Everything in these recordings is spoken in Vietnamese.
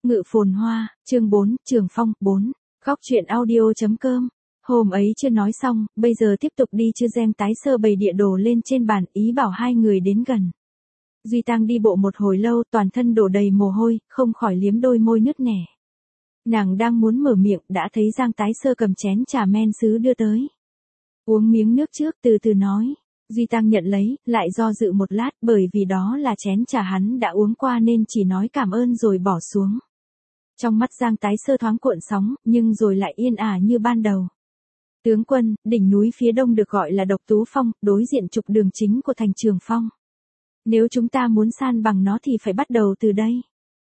Ngự phồn hoa, chương 4, Trường Phong, 4. Góc truyện audio.com. Hôm ấy chưa nói xong, bây giờ tiếp tục đi chưa Giang Tái Sơ bày địa đồ lên trên bàn, ý bảo hai người đến gần. Duy Tăng đi bộ một hồi lâu, toàn thân đổ đầy mồ hôi, không khỏi liếm đôi môi nứt nẻ. Nàng đang muốn mở miệng, đã thấy Giang Tái Sơ cầm chén trà men sứ đưa tới. Uống miếng nước trước, từ từ nói. Duy Tăng nhận lấy, lại do dự một lát, bởi vì đó là chén trà hắn đã uống qua nên chỉ nói cảm ơn rồi bỏ xuống. Trong mắt Giang Tái Sơ thoáng cuộn sóng, nhưng rồi lại yên ả như ban đầu. Tướng quân, đỉnh núi phía đông được gọi là Độc Tú Phong, đối diện trục đường chính của thành Trường Phong. Nếu chúng ta muốn san bằng nó thì phải bắt đầu từ đây.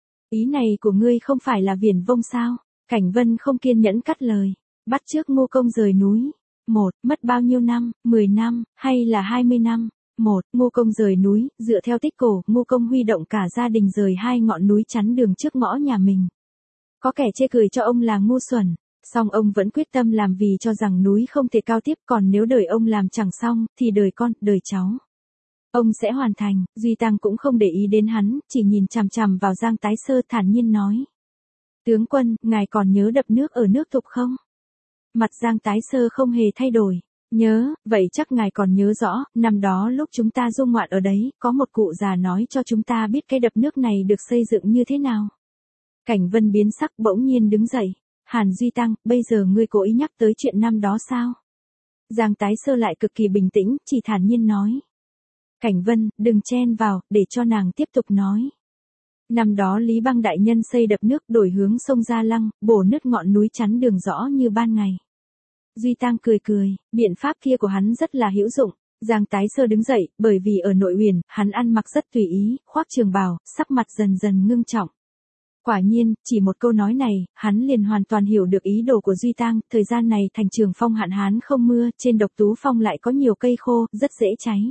Ý này của ngươi không phải là viển vông sao? Cảnh Vân không kiên nhẫn cắt lời. Bắt trước Ngô Công rời núi. 1. Mất bao nhiêu năm, 10 năm, hay là 20 năm? 1. Ngô Công rời núi, dựa theo tích cổ, Ngô Công huy động cả gia đình rời hai ngọn núi chắn đường trước ngõ nhà mình. Có kẻ chê cười cho ông là ngu xuẩn, song ông vẫn quyết tâm làm vì cho rằng núi không thể cao tiếp, còn nếu đời ông làm chẳng xong, thì đời con, đời cháu. Ông sẽ hoàn thành. Duy Tăng cũng không để ý đến hắn, chỉ nhìn chằm chằm vào Giang Tái Sơ thản nhiên nói. Tướng quân, ngài còn nhớ đập nước ở nước Thục không? Mặt Giang Tái Sơ không hề thay đổi. Nhớ, vậy chắc ngài còn nhớ rõ, năm đó lúc chúng ta du ngoạn ở đấy, có một cụ già nói cho chúng ta biết cái đập nước này được xây dựng như thế nào. Cảnh Vân biến sắc bỗng nhiên đứng dậy. Hàn Duy Tăng, bây giờ ngươi cố ý nhắc tới chuyện năm đó sao? Giang Tái Sơ lại cực kỳ bình tĩnh, chỉ thản nhiên nói. Cảnh Vân, đừng chen vào, để cho nàng tiếp tục nói. Năm đó Lý Băng đại nhân xây đập nước đổi hướng sông Gia Lăng, bổ nứt ngọn núi chắn đường rõ như ban ngày. Duy Tăng cười cười, biện pháp kia của hắn rất là hữu dụng. Giang Tái Sơ đứng dậy, bởi vì ở Nội Uyển, hắn ăn mặc rất tùy ý, khoác trường bào, sắc mặt dần dần ngưng trọng. Quả nhiên, chỉ một câu nói này, hắn liền hoàn toàn hiểu được ý đồ của Duy Tăng. Thời gian này thành Trường Phong hạn hán không mưa, trên Độc Tú Phong lại có nhiều cây khô, rất dễ cháy.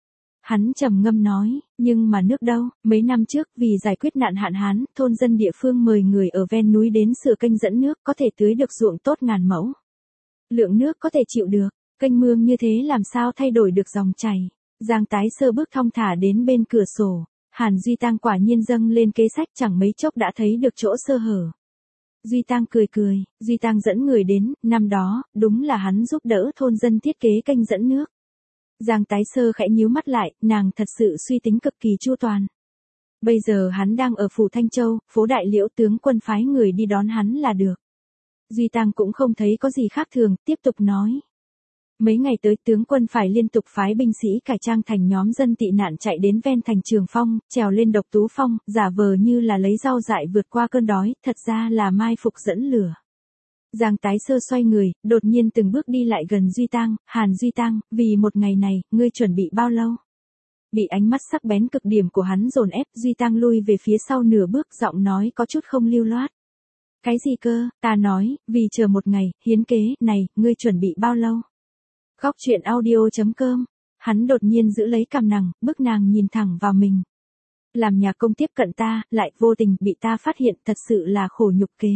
Hắn trầm ngâm nói, nhưng mà nước đâu? Mấy năm trước, vì giải quyết nạn hạn hán, thôn dân địa phương mời người ở ven núi đến sửa kênh dẫn nước, có thể tưới được ruộng tốt ngàn mẫu. Lượng nước có thể chịu được, kênh mương như thế làm sao thay đổi được dòng chảy. Giang Tái Sơ bước thong thả đến bên cửa sổ. Hàn Duy Tăng quả nhiên dâng lên kế sách, chẳng mấy chốc đã thấy được chỗ sơ hở. Duy Tăng cười cười, Duy Tăng dẫn người đến, năm đó, đúng là hắn giúp đỡ thôn dân thiết kế kênh dẫn nước. Giang Tái Sơ khẽ nhíu mắt lại, nàng thật sự suy tính cực kỳ chu toàn. Bây giờ hắn đang ở phủ Thanh Châu, phố Đại Liễu, tướng quân phái người đi đón hắn là được. Duy Tăng cũng không thấy có gì khác thường, tiếp tục nói. Mấy ngày tới tướng quân phải liên tục phái binh sĩ cải trang thành nhóm dân tị nạn chạy đến ven thành Trường Phong, trèo lên Độc Tú Phong, giả vờ như là lấy rau dại vượt qua cơn đói, thật ra là mai phục dẫn lửa. Giang Tái Sơ xoay người, đột nhiên từng bước đi lại gần Duy Tăng. Hàn Duy Tăng, vì một ngày này, ngươi chuẩn bị bao lâu? Bị ánh mắt sắc bén cực điểm của hắn dồn ép, Duy Tăng lui về phía sau nửa bước, giọng nói có chút không lưu loát. Cái gì cơ? Ta nói, vì chờ một ngày, hiến kế, này, ngươi chuẩn bị bao lâu? Góc truyện audio.com. Hắn đột nhiên giữ lấy cằm nàng, bức nàng nhìn thẳng vào mình. Làm nhà công tiếp cận ta, lại vô tình bị ta phát hiện, thật sự là khổ nhục kế.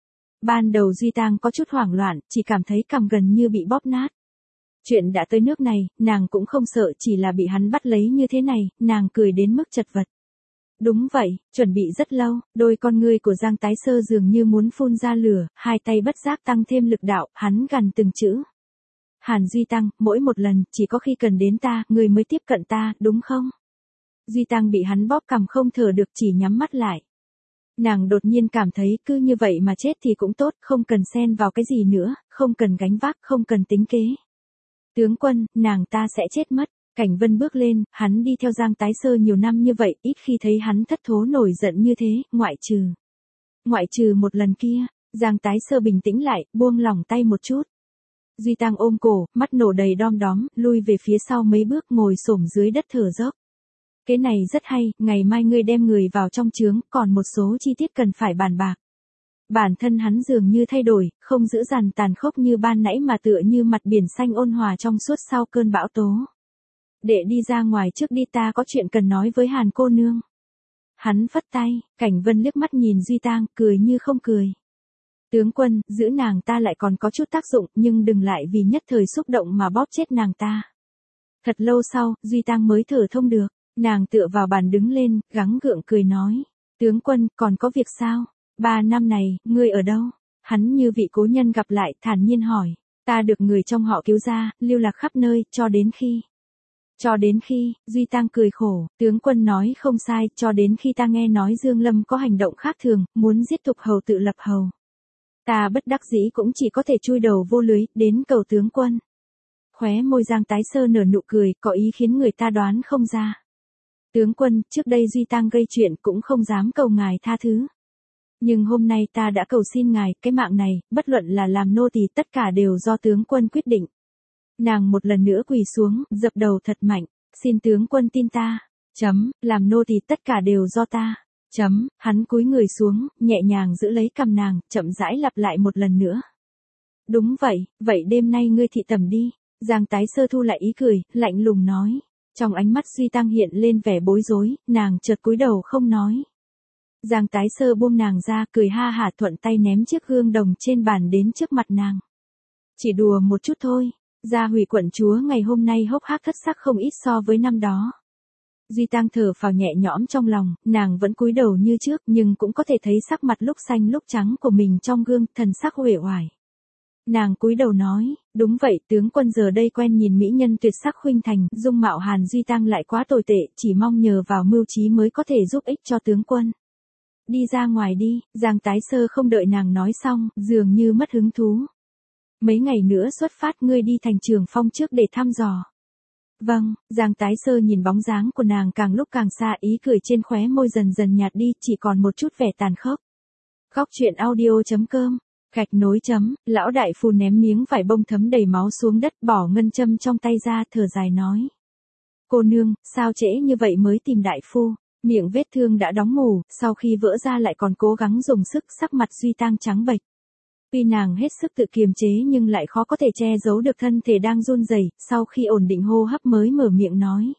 Ban đầu Duy Tăng có chút hoảng loạn, chỉ cảm thấy cằm gần như bị bóp nát. Chuyện đã tới nước này, nàng cũng không sợ, chỉ là bị hắn bắt lấy như thế này, nàng cười đến mức chật vật. Đúng vậy, chuẩn bị rất lâu, đôi con ngươi của Giang Tái Sơ dường như muốn phun ra lửa, hai tay bất giác tăng thêm lực đạo, hắn gằn từng chữ. Hàn Duy Tăng, mỗi một lần, chỉ có khi cần đến ta, người mới tiếp cận ta, đúng không? Duy Tăng bị hắn bóp cằm không thở được, chỉ nhắm mắt lại. Nàng đột nhiên cảm thấy cứ như vậy mà chết thì cũng tốt, không cần xen vào cái gì nữa, không cần gánh vác, không cần tính kế. Tướng quân, nàng ta sẽ chết mất. Cảnh Vân bước lên, hắn đi theo Giang Tái Sơ nhiều năm như vậy, ít khi thấy hắn thất thố nổi giận như thế, ngoại trừ một lần kia. Giang Tái Sơ bình tĩnh lại, buông lỏng tay một chút. Duy Tăng ôm cổ, mắt nổ đầy đom đóm, lui về phía sau mấy bước, ngồi xổm dưới đất thở dốc. Cái này rất hay, ngày mai ngươi đem người vào trong trướng, còn một số chi tiết cần phải bàn bạc. Bản thân hắn dường như thay đổi, không dữ dằn tàn khốc như ban nãy mà tựa như mặt biển xanh ôn hòa trong suốt sau cơn bão tố. Đệ đi ra ngoài trước đi, ta có chuyện cần nói với Hàn cô nương. Hắn phất tay, Cảnh Vân liếc mắt nhìn Duy Tăng, cười như không cười. Tướng quân, giữ nàng ta lại còn có chút tác dụng, nhưng đừng lại vì nhất thời xúc động mà bóp chết nàng ta. Thật lâu sau, Duy Tăng mới thở thông được. Nàng tựa vào bàn đứng lên, gắng gượng cười nói. Tướng quân, còn có việc sao? 3 năm này, ngươi ở đâu? Hắn như vị cố nhân gặp lại, thản nhiên hỏi. Ta được người trong họ cứu ra, lưu lạc khắp nơi, cho đến khi, Duy Tăng cười khổ, tướng quân nói không sai, cho đến khi ta nghe nói Dương Lâm có hành động khác thường, muốn giết Thục Hầu tự lập hầu. Ta bất đắc dĩ cũng chỉ có thể chui đầu vô lưới, đến cầu tướng quân. Khóe môi Giang Tái Sơ nở nụ cười, có ý khiến người ta đoán không ra. Tướng quân, trước đây Duy Tăng gây chuyện cũng không dám cầu ngài tha thứ. Nhưng hôm nay ta đã cầu xin ngài, cái mạng này, bất luận là làm nô tỳ tất cả đều do tướng quân quyết định. Nàng một lần nữa quỳ xuống, dập đầu thật mạnh, xin tướng quân tin ta. Làm nô tỳ tất cả đều do ta. Hắn cúi người xuống, nhẹ nhàng giữ lấy cằm nàng, chậm rãi lặp lại một lần nữa. Đúng vậy đêm nay ngươi thị tẩm đi. Giang Tái Sơ thu lại ý cười, lạnh lùng nói. Trong ánh mắt Duy Tăng hiện lên vẻ bối rối, nàng chợt cúi đầu không nói. Giang Tái Sơ buông nàng ra, cười ha hả thuận tay ném chiếc gương đồng trên bàn đến trước mặt nàng. Chỉ đùa một chút thôi, Gia Hủy quận chúa ngày hôm nay hốc hác thất sắc không ít so với năm đó. Duy Tăng thở phào nhẹ nhõm trong lòng, nàng vẫn cúi đầu như trước nhưng cũng có thể thấy sắc mặt lúc xanh lúc trắng của mình trong gương, thần sắc uể oải. Nàng cúi đầu nói, đúng vậy, tướng quân giờ đây quen nhìn mỹ nhân tuyệt sắc khuynh thành, dung mạo Hàn Duy Tăng lại quá tồi tệ, chỉ mong nhờ vào mưu trí mới có thể giúp ích cho tướng quân. Đi ra ngoài đi, Giang Tái Sơ không đợi nàng nói xong, dường như mất hứng thú. Mấy ngày nữa xuất phát, ngươi đi thành Trường Phong trước để thăm dò. Vâng, Giang Tái Sơ nhìn bóng dáng của nàng càng lúc càng xa, ý cười trên khóe môi dần dần nhạt đi, chỉ còn một chút vẻ tàn khốc. Góc truyện audio.com, gạch nối chấm, lão đại phu ném miếng vải bông thấm đầy máu xuống đất, bỏ ngân châm trong tay ra, thở dài nói. Cô nương, sao trễ như vậy mới tìm đại phu? Miệng vết thương đã đóng mù, sau khi vỡ ra lại còn cố gắng dùng sức, sắc mặt Duy Tăng trắng bệch. Tuy nàng hết sức tự kiềm chế nhưng lại khó có thể che giấu được thân thể đang run rẩy, sau khi ổn định hô hấp mới mở miệng nói.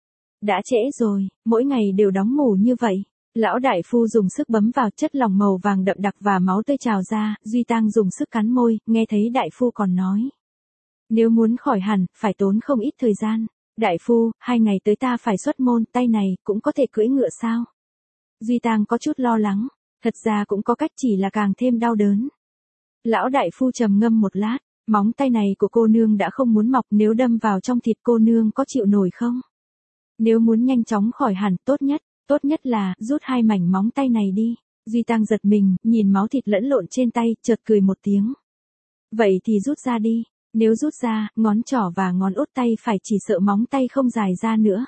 Đã trễ rồi, mỗi ngày đều đóng mù như vậy. Lão đại phu dùng sức bấm vào, chất lỏng màu vàng đậm đặc và máu tươi trào ra, Duy Tăng dùng sức cắn môi, nghe thấy đại phu còn nói. Nếu muốn khỏi hẳn, phải tốn không ít thời gian. Đại phu, 2 ngày tới ta phải xuất môn, tay này, cũng có thể cưỡi ngựa sao? Duy Tăng có chút lo lắng, thật ra cũng có cách, chỉ là càng thêm đau đớn. Lão đại phu trầm ngâm một lát, móng tay này của cô nương đã không muốn mọc, nếu đâm vào trong thịt cô nương có chịu nổi không? Nếu muốn nhanh chóng khỏi hẳn, tốt nhất là, rút 2 mảnh móng tay này đi. Duy Tăng giật mình, nhìn máu thịt lẫn lộn trên tay, chợt cười một tiếng. Vậy thì rút ra đi, nếu rút ra, ngón trỏ và ngón út tay phải, chỉ sợ móng tay không dài ra nữa.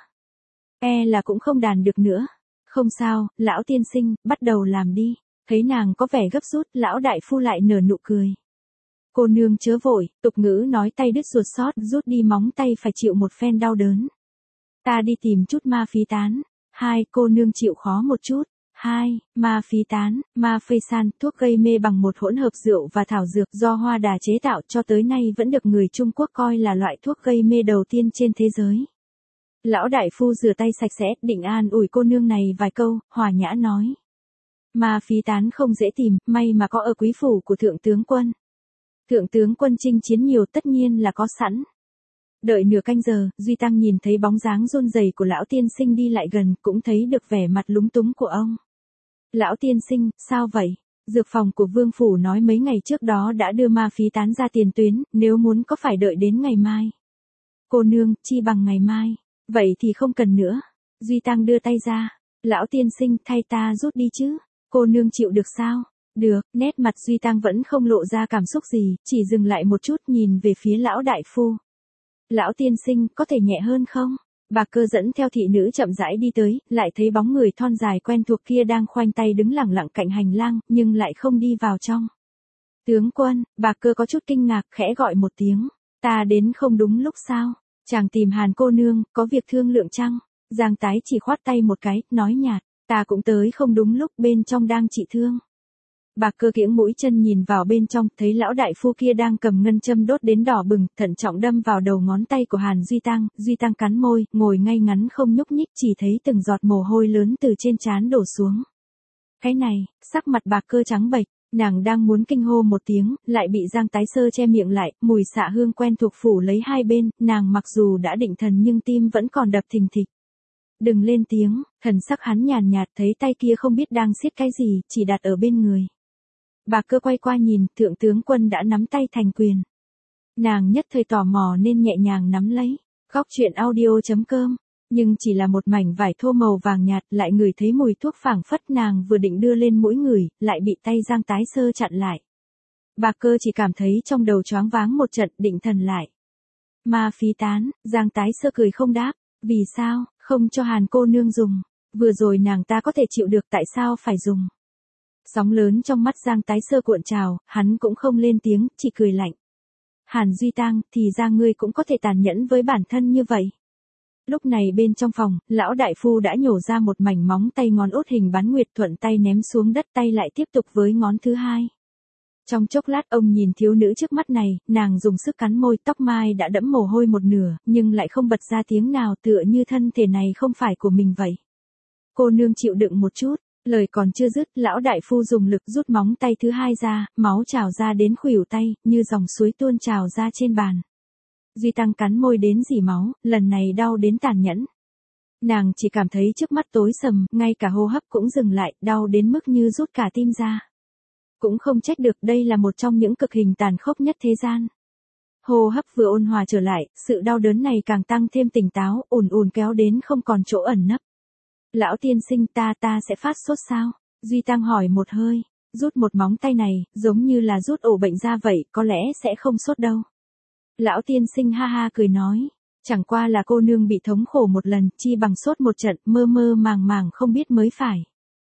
Là cũng không đàn được nữa. Không sao, lão tiên sinh, bắt đầu làm đi. Thấy nàng có vẻ gấp rút, lão đại phu lại nở nụ cười. Cô nương chớ vội, tục ngữ nói tay đứt ruột sót, rút đi móng tay phải chịu một phen đau đớn. Ta đi tìm chút ma phí tán. 2. Cô nương chịu khó một chút. 2. Ma phí tán, ma phê san, thuốc gây mê bằng một hỗn hợp rượu và thảo dược do Hoa Đà chế tạo, cho tới nay vẫn được người Trung Quốc coi là loại thuốc gây mê đầu tiên trên thế giới. Lão đại phu rửa tay sạch sẽ, định an ủi cô nương này vài câu, hòa nhã nói. Ma phí tán không dễ tìm, may mà có ở quý phủ của thượng tướng quân. Thượng tướng quân chinh chiến nhiều, tất nhiên là có sẵn. Đợi nửa canh giờ, Duy Tăng nhìn thấy bóng dáng run rẩy của lão tiên sinh đi lại gần, cũng thấy được vẻ mặt lúng túng của ông. Lão tiên sinh, sao vậy? Dược phòng của vương phủ nói mấy ngày trước đó đã đưa ma phí tán ra tiền tuyến, nếu muốn có phải đợi đến ngày mai. Cô nương, chi bằng ngày mai. Vậy thì không cần nữa. Duy Tăng đưa tay ra. Lão tiên sinh, thay ta rút đi chứ. Cô nương chịu được sao? Được, nét mặt Duy Tăng vẫn không lộ ra cảm xúc gì, chỉ dừng lại một chút nhìn về phía lão đại phu. Lão tiên sinh, có thể nhẹ hơn không? Bạc Cơ dẫn theo thị nữ chậm rãi đi tới, lại thấy bóng người thon dài quen thuộc kia đang khoanh tay đứng lẳng lặng cạnh hành lang, nhưng lại không đi vào trong. Tướng quân, Bạc Cơ có chút kinh ngạc, khẽ gọi một tiếng. Ta đến không đúng lúc sao? Chàng tìm Hàn cô nương, có việc thương lượng chăng? Giang Tái chỉ khoát tay một cái, nói nhạt. Ta cũng tới không đúng lúc, bên trong đang trị thương. Bạc Cơ kiễng mũi chân nhìn vào bên trong, thấy lão đại phu kia đang cầm ngân châm đốt đến đỏ bừng, thận trọng đâm vào đầu ngón tay của Hàn Duy Tăng cắn môi, ngồi ngay ngắn không nhúc nhích, chỉ thấy từng giọt mồ hôi lớn từ trên trán đổ xuống. Cái này, sắc mặt Bạc Cơ trắng bệch, nàng đang muốn kinh hô một tiếng, lại bị Giang Tái Sơ che miệng lại, mùi xạ hương quen thuộc phủ lấy hai bên, nàng mặc dù đã định thần nhưng tim vẫn còn đập thình thịch. Đừng lên tiếng, thần sắc hắn nhàn nhạt thấy tay kia không biết đang siết cái gì, chỉ đặt ở bên người. Bà Cơ quay qua nhìn, thượng tướng quân đã nắm tay thành quyền. Nàng nhất thời tò mò nên nhẹ nhàng nắm lấy. Góc chuyện audio.com, nhưng chỉ là một mảnh vải thô màu vàng nhạt, lại ngửi thấy mùi thuốc phảng phất. Nàng vừa định đưa lên mũi người, lại bị tay Giang Tái Sơ chặn lại. Bà Cơ chỉ cảm thấy trong đầu choáng váng một trận, định thần lại. Ma phí tán, Giang Tái Sơ cười không đáp. Vì sao, không cho Hàn cô nương dùng? Vừa rồi nàng ta có thể chịu được, tại sao phải dùng? Sóng lớn trong mắt Giang Tái Sơ cuộn trào, hắn cũng không lên tiếng, chỉ cười lạnh. Hàn Duy Tăng, thì ra ngươi cũng có thể tàn nhẫn với bản thân như vậy. Lúc này bên trong phòng, lão đại phu đã nhổ ra một mảnh móng tay ngón út hình bán nguyệt, thuận tay ném xuống đất, tay lại tiếp tục với ngón thứ hai. Trong chốc lát ông nhìn thiếu nữ trước mắt này, nàng dùng sức cắn môi, tóc mai đã đẫm mồ hôi một nửa, nhưng lại không bật ra tiếng nào, tựa như thân thể này không phải của mình vậy. Cô nương chịu đựng một chút. Lời còn chưa dứt, lão đại phu dùng lực rút móng tay thứ hai ra, máu trào ra đến khuỷu tay, như dòng suối tuôn trào ra trên bàn. Duy Tăng cắn môi đến rỉ máu, lần này đau đến tàn nhẫn. Nàng chỉ cảm thấy trước mắt tối sầm, ngay cả hô hấp cũng dừng lại, đau đến mức như rút cả tim ra. Cũng không trách được, đây là một trong những cực hình tàn khốc nhất thế gian. Hô hấp vừa ôn hòa trở lại, sự đau đớn này càng tăng thêm tỉnh táo, ùn ùn kéo đến không còn chỗ ẩn nấp. Lão tiên sinh, ta sẽ phát sốt sao? Duy Tăng hỏi một hơi. Rút một móng tay này, giống như là rút ổ bệnh ra vậy, có lẽ sẽ không sốt đâu. Lão tiên sinh ha ha cười nói. Chẳng qua là cô nương bị thống khổ một lần, chi bằng sốt một trận, mơ mơ màng màng không biết mới phải.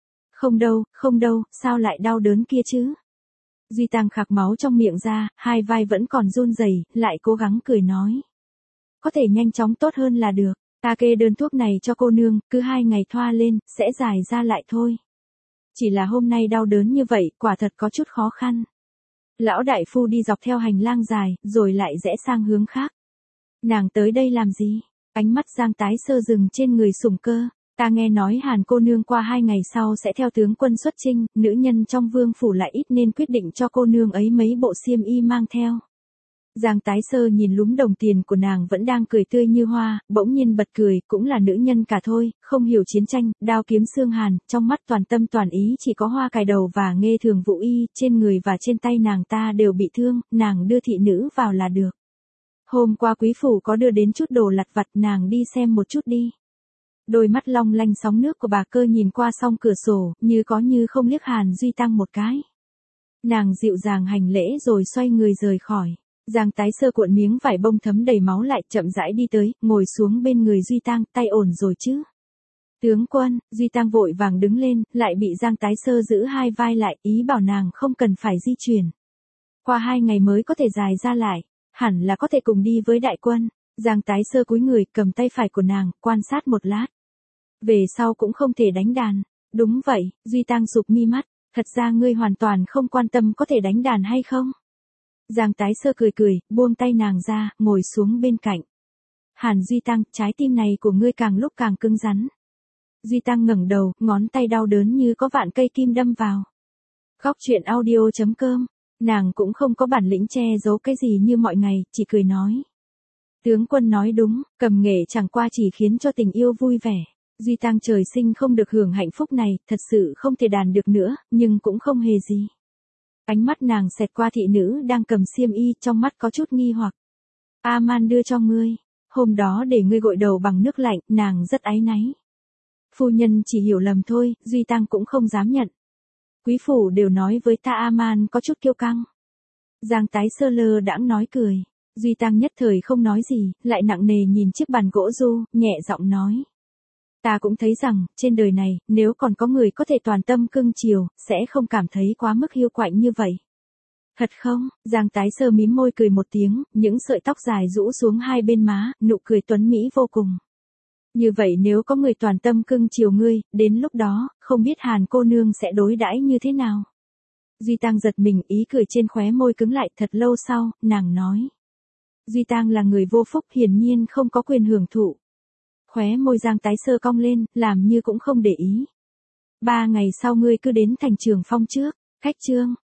Không đâu, sao lại đau đớn kia chứ? Duy Tăng khạc máu trong miệng ra, hai vai vẫn còn run rẩy, lại cố gắng cười nói. Có thể nhanh chóng tốt hơn là được. Ta kê đơn thuốc này cho cô nương, cứ 2 ngày thoa lên, sẽ dài ra lại thôi. Chỉ là hôm nay đau đớn như vậy, quả thật có chút khó khăn. Lão đại phu đi dọc theo hành lang dài, rồi lại rẽ sang hướng khác. Nàng tới đây làm gì? Ánh mắt Giang Tái Sơ dừng trên người Sủng Cơ. Ta nghe nói Hàn cô nương qua 2 ngày sau sẽ theo tướng quân xuất chinh, nữ nhân trong vương phủ lại ít nên quyết định cho cô nương ấy mấy bộ xiêm y mang theo. Giang Tái Sơ nhìn lúm đồng tiền của nàng vẫn đang cười tươi như hoa, bỗng nhiên bật cười, cũng là nữ nhân cả thôi, không hiểu chiến tranh, đao kiếm xương hàn, trong mắt toàn tâm toàn ý chỉ có hoa cài đầu và nghe thường vũ y, trên người và trên tay nàng ta đều bị thương, nàng đưa thị nữ vào là được. Hôm qua quý phủ có đưa đến chút đồ lặt vặt, nàng đi xem một chút đi. Đôi mắt long lanh sóng nước của bà Cơ nhìn qua song cửa sổ, như có như không liếc Hàn Duy Tăng một cái. Nàng dịu dàng hành lễ rồi xoay người rời khỏi. Giang Tái Sơ cuộn miếng vải bông thấm đầy máu lại, chậm rãi đi tới, ngồi xuống bên người Duy Tăng, tay ổn rồi chứ? Tướng quân, Duy Tăng vội vàng đứng lên, lại bị Giang Tái Sơ giữ hai vai lại, ý bảo nàng không cần phải di chuyển. Qua 2 ngày mới có thể dài ra lại, hẳn là có thể cùng đi với đại quân. Giang Tái Sơ cúi người, cầm tay phải của nàng, quan sát một lát. Về sau cũng không thể đánh đàn. Đúng vậy, Duy Tăng sụp mi mắt, thật ra ngươi hoàn toàn không quan tâm có thể đánh đàn hay không? Giang Tái Sơ cười, buông tay nàng ra, ngồi xuống bên cạnh. Hàn Duy Tăng, trái tim này của ngươi càng lúc càng cứng rắn. Duy Tăng ngẩng đầu, ngón tay đau đớn như có vạn cây kim đâm vào. Góc chuyện audio.com, nàng cũng không có bản lĩnh che giấu cái gì như mọi ngày, chỉ cười nói. Tướng quân nói đúng, cầm nghệ chẳng qua chỉ khiến cho tình yêu vui vẻ. Duy Tăng trời sinh không được hưởng hạnh phúc này, thật sự không thể đàn được nữa, nhưng cũng không hề gì. Ánh mắt nàng xẹt qua thị nữ đang cầm xiêm y, trong mắt có chút nghi hoặc. A-man đưa cho ngươi, hôm đó để ngươi gội đầu bằng nước lạnh, nàng rất áy náy. Phu nhân chỉ hiểu lầm thôi, Duy Tăng cũng không dám nhận. Quý phủ đều nói với ta A-man có chút kiêu căng. Giang Tái Sơ lơ đãng nói cười. Duy Tăng nhất thời không nói gì, lại nặng nề nhìn chiếc bàn gỗ du, nhẹ giọng nói. Ta cũng thấy rằng, trên đời này, nếu còn có người có thể toàn tâm cưng chiều, sẽ không cảm thấy quá mức hiu quạnh như vậy. Thật không? Giang Tái Sơ mím môi cười một tiếng, những sợi tóc dài rũ xuống hai bên má, nụ cười tuấn mỹ vô cùng. Như vậy nếu có người toàn tâm cưng chiều ngươi, đến lúc đó, không biết Hàn cô nương sẽ đối đãi như thế nào? Duy Tăng giật mình, ý cười trên khóe môi cứng lại. Thật lâu sau, nàng nói. Duy Tăng là người vô phúc, hiển nhiên không có quyền hưởng thụ. Khóe môi Giang Tái Sơ cong lên, làm như cũng không để ý. 3 ngày sau ngươi cứ đến thành Trường Phong trước. Khách trương,